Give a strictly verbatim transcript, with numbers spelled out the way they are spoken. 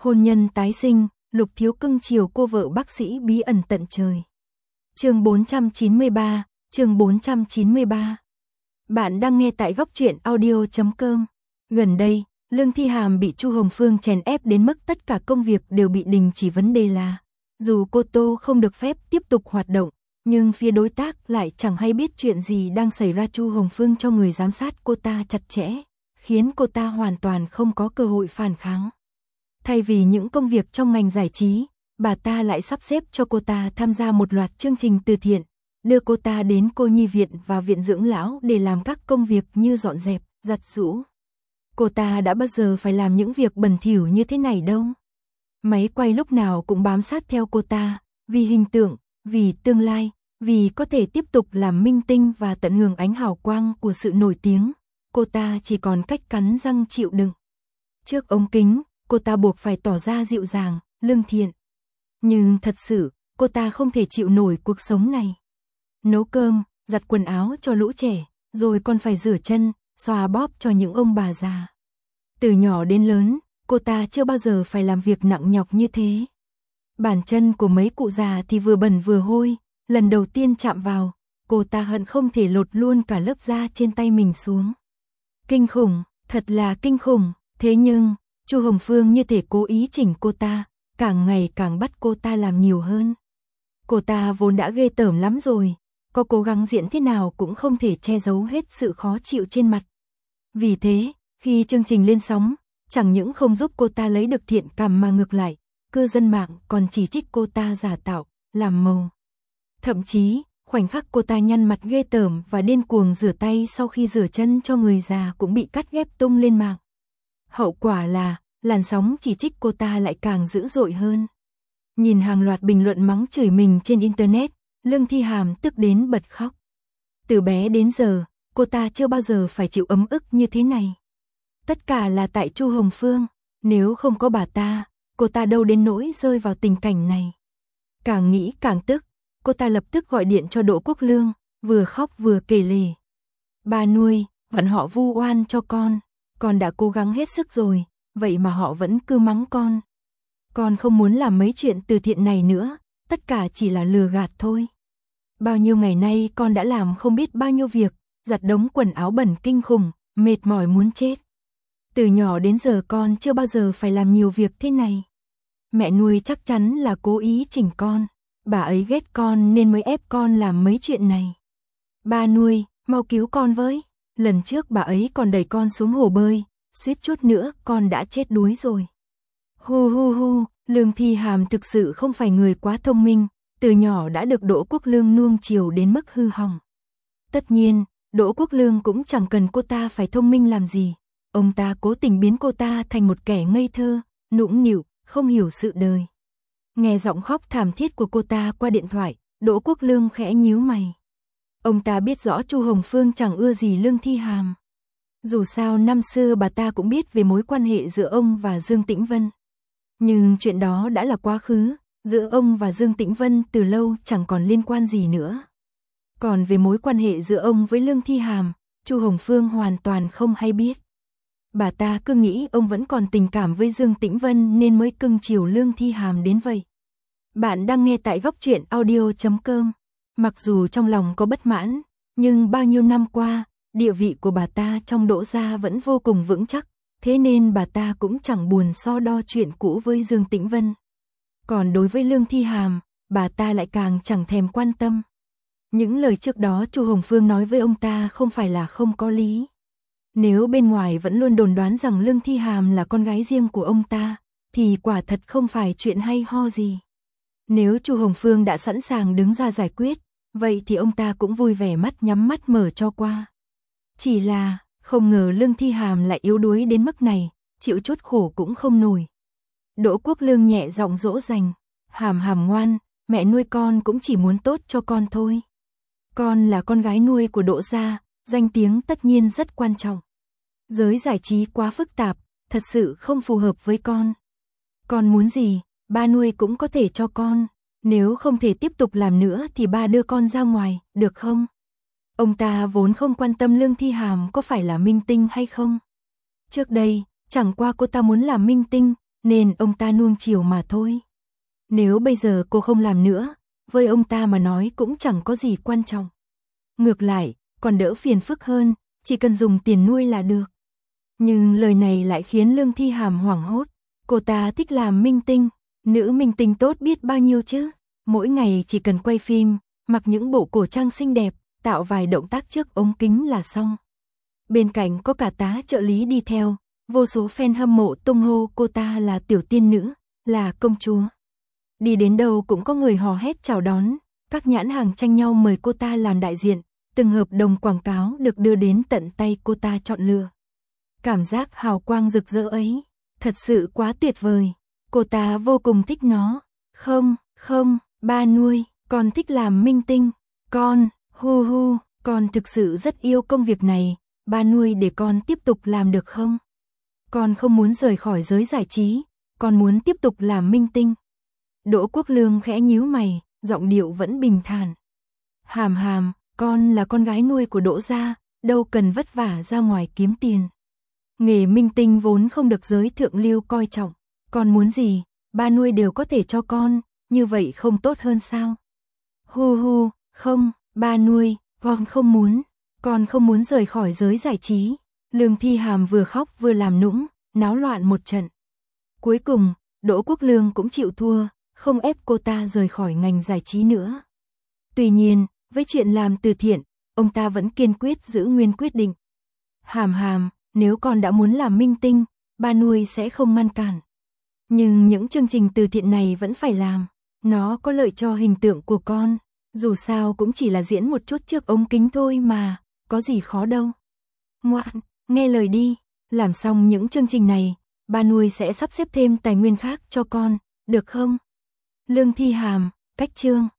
Hôn nhân tái sinh, Lục Thiếu cưng chiều cô vợ bác sĩ bí ẩn tận trời. Chương bốn trăm chín mươi ba, chương bốn trăm chín mươi ba. Bạn đang nghe tại góc truyện audio chấm com. Gần đây, Lương Thi Hàm bị Chu Hồng Phương chèn ép đến mức tất cả công việc đều bị đình chỉ, vấn đề là dù cô Tô không được phép tiếp tục hoạt động, nhưng phía đối tác lại chẳng hay biết chuyện gì đang xảy ra. Chu Hồng Phương cho người giám sát cô ta chặt chẽ, khiến cô ta hoàn toàn không có cơ hội phản kháng. Thay vì những công việc trong ngành giải trí, bà ta lại sắp xếp cho cô ta tham gia một loạt chương trình từ thiện, đưa cô ta đến cô nhi viện và viện dưỡng lão để làm các công việc như dọn dẹp, giặt giũ. Cô ta đã bao giờ phải làm những việc bẩn thỉu như thế này đâu. Máy quay lúc nào cũng bám sát theo cô ta, vì hình tượng, vì tương lai, vì có thể tiếp tục làm minh tinh và tận hưởng ánh hào quang của sự nổi tiếng. Cô ta chỉ còn cách cắn răng chịu đựng. Trước ống kính, cô ta buộc phải tỏ ra dịu dàng, lương thiện. Nhưng thật sự, cô ta không thể chịu nổi cuộc sống này. Nấu cơm, giặt quần áo cho lũ trẻ, rồi còn phải rửa chân, xoa bóp cho những ông bà già. Từ nhỏ đến lớn, cô ta chưa bao giờ phải làm việc nặng nhọc như thế. Bàn chân của mấy cụ già thì vừa bẩn vừa hôi, lần đầu tiên chạm vào, cô ta hận không thể lột luôn cả lớp da trên tay mình xuống. Kinh khủng, thật là kinh khủng, thế nhưng Chu Hồng Phương như thể cố ý chỉnh cô ta, càng ngày càng bắt cô ta làm nhiều hơn. Cô ta vốn đã ghê tởm lắm rồi, có cố gắng diễn thế nào cũng không thể che giấu hết sự khó chịu trên mặt. Vì thế, khi chương trình lên sóng, chẳng những không giúp cô ta lấy được thiện cảm mà ngược lại, cư dân mạng còn chỉ trích cô ta giả tạo, làm màu. Thậm chí, khoảnh khắc cô ta nhăn mặt ghê tởm và điên cuồng rửa tay sau khi rửa chân cho người già cũng bị cắt ghép tung lên mạng. Hậu quả là, làn sóng chỉ trích cô ta lại càng dữ dội hơn. Nhìn hàng loạt bình luận mắng chửi mình trên Internet, Lương Thi Hàm tức đến bật khóc. Từ bé đến giờ, cô ta chưa bao giờ phải chịu ấm ức như thế này. Tất cả là tại Chu Hồng Phương, nếu không có bà ta, cô ta đâu đến nỗi rơi vào tình cảnh này. Càng nghĩ càng tức, cô ta lập tức gọi điện cho Đỗ Quốc Lương, vừa khóc vừa kể lể. Ba nuôi, vẫn họ vu oan cho con, con đã cố gắng hết sức rồi, vậy mà họ vẫn cứ mắng con. Con không muốn làm mấy chuyện từ thiện này nữa, tất cả chỉ là lừa gạt thôi. Bao nhiêu ngày nay con đã làm không biết bao nhiêu việc, giặt đống quần áo bẩn kinh khủng, mệt mỏi muốn chết. Từ nhỏ đến giờ con chưa bao giờ phải làm nhiều việc thế này. Mẹ nuôi chắc chắn là cố ý chỉnh con, bà ấy ghét con nên mới ép con làm mấy chuyện này. Ba nuôi, mau cứu con với, lần trước bà ấy còn đẩy con xuống hồ bơi, suýt chút nữa con đã chết đuối rồi. Hu hu hu, Lương Thi Hàm thực sự không phải người quá thông minh, từ nhỏ đã được Đỗ Quốc Lương nuông chiều đến mức hư hỏng. Tất nhiên, Đỗ Quốc Lương cũng chẳng cần cô ta phải thông minh làm gì, ông ta cố tình biến cô ta thành một kẻ ngây thơ, nũng nịu, không hiểu sự đời. Nghe giọng khóc thảm thiết của cô ta qua điện thoại, Đỗ Quốc Lương khẽ nhíu mày. Ông ta biết rõ Chu Hồng Phương chẳng ưa gì Lương Thi Hàm. Dù sao năm xưa bà ta cũng biết về mối quan hệ giữa ông và Dương Tĩnh Vân. Nhưng chuyện đó đã là quá khứ, giữa ông và Dương Tĩnh Vân từ lâu chẳng còn liên quan gì nữa. Còn về mối quan hệ giữa ông với Lương Thi Hàm, Chu Hồng Phương hoàn toàn không hay biết. Bà ta cứ nghĩ ông vẫn còn tình cảm với Dương Tĩnh Vân nên mới cưng chiều Lương Thi Hàm đến vậy. Bạn đang nghe tại góc truyện audio chấm com. Mặc dù trong lòng có bất mãn, nhưng bao nhiêu năm qua, địa vị của bà ta trong Đỗ gia vẫn vô cùng vững chắc, thế nên bà ta cũng chẳng buồn so đo chuyện cũ với Dương Tĩnh Vân. Còn đối với Lương Thi Hàm, bà ta lại càng chẳng thèm quan tâm. Những lời trước đó Chu Hồng Phương nói với ông ta không phải là không có lý. Nếu bên ngoài vẫn luôn đồn đoán rằng Lương Thi Hàm là con gái riêng của ông ta, thì quả thật không phải chuyện hay ho gì. Nếu Chu Hồng Phương đã sẵn sàng đứng ra giải quyết, vậy thì ông ta cũng vui vẻ mắt nhắm mắt mở cho qua. Chỉ là, không ngờ Lương Thi Hàm lại yếu đuối đến mức này, chịu chút khổ cũng không nổi. Đỗ Quốc Lương nhẹ giọng dỗ dành, Hàm Hàm ngoan, mẹ nuôi con cũng chỉ muốn tốt cho con thôi. Con là con gái nuôi của Đỗ gia, danh tiếng tất nhiên rất quan trọng. Giới giải trí quá phức tạp, thật sự không phù hợp với con. Con muốn gì, ba nuôi cũng có thể cho con, nếu không thể tiếp tục làm nữa thì ba đưa con ra ngoài, được không? Ông ta vốn không quan tâm Lương Thi Hàm có phải là minh tinh hay không. Trước đây, chẳng qua cô ta muốn làm minh tinh, nên ông ta nuông chiều mà thôi. Nếu bây giờ cô không làm nữa, với ông ta mà nói cũng chẳng có gì quan trọng. Ngược lại, còn đỡ phiền phức hơn, chỉ cần dùng tiền nuôi là được. Nhưng lời này lại khiến Lương Thi Hàm hoảng hốt. Cô ta thích làm minh tinh, nữ minh tinh tốt biết bao nhiêu chứ. Mỗi ngày chỉ cần quay phim, mặc những bộ cổ trang xinh đẹp, tạo vài động tác trước ống kính là xong. Bên cạnh có cả tá trợ lý đi theo, vô số fan hâm mộ tung hô cô ta là tiểu tiên nữ, là công chúa. Đi đến đâu cũng có người hò hét chào đón, các nhãn hàng tranh nhau mời cô ta làm đại diện, từng hợp đồng quảng cáo được đưa đến tận tay cô ta chọn lựa. Cảm giác hào quang rực rỡ ấy, thật sự quá tuyệt vời, cô ta vô cùng thích nó. Không, không, ba nuôi, con thích làm minh tinh, con, hu hu, con thực sự rất yêu công việc này, ba nuôi để con tiếp tục làm được không? Con không muốn rời khỏi giới giải trí, con muốn tiếp tục làm minh tinh. Đỗ Quốc Lương khẽ nhíu mày, giọng điệu vẫn bình thản. Hàm Hàm, con là con gái nuôi của Đỗ gia, đâu cần vất vả ra ngoài kiếm tiền. Nghề minh tinh vốn không được giới thượng lưu coi trọng, con muốn gì, ba nuôi đều có thể cho con, như vậy không tốt hơn sao? Hu hu, không, ba nuôi, con không muốn, con không muốn rời khỏi giới giải trí. Lương Thi Hàm vừa khóc vừa làm nũng, náo loạn một trận. Cuối cùng, Đỗ Quốc Lương cũng chịu thua, không ép cô ta rời khỏi ngành giải trí nữa. Tuy nhiên, với chuyện làm từ thiện, ông ta vẫn kiên quyết giữ nguyên quyết định. Hàm Hàm, nếu con đã muốn làm minh tinh, ba nuôi sẽ không ngăn cản. Nhưng những chương trình từ thiện này vẫn phải làm, nó có lợi cho hình tượng của con, dù sao cũng chỉ là diễn một chút trước ống kính thôi mà, có gì khó đâu. Ngoan, nghe lời đi, làm xong những chương trình này, ba nuôi sẽ sắp xếp thêm tài nguyên khác cho con, được không? Lương Thi Hàm, cách chương.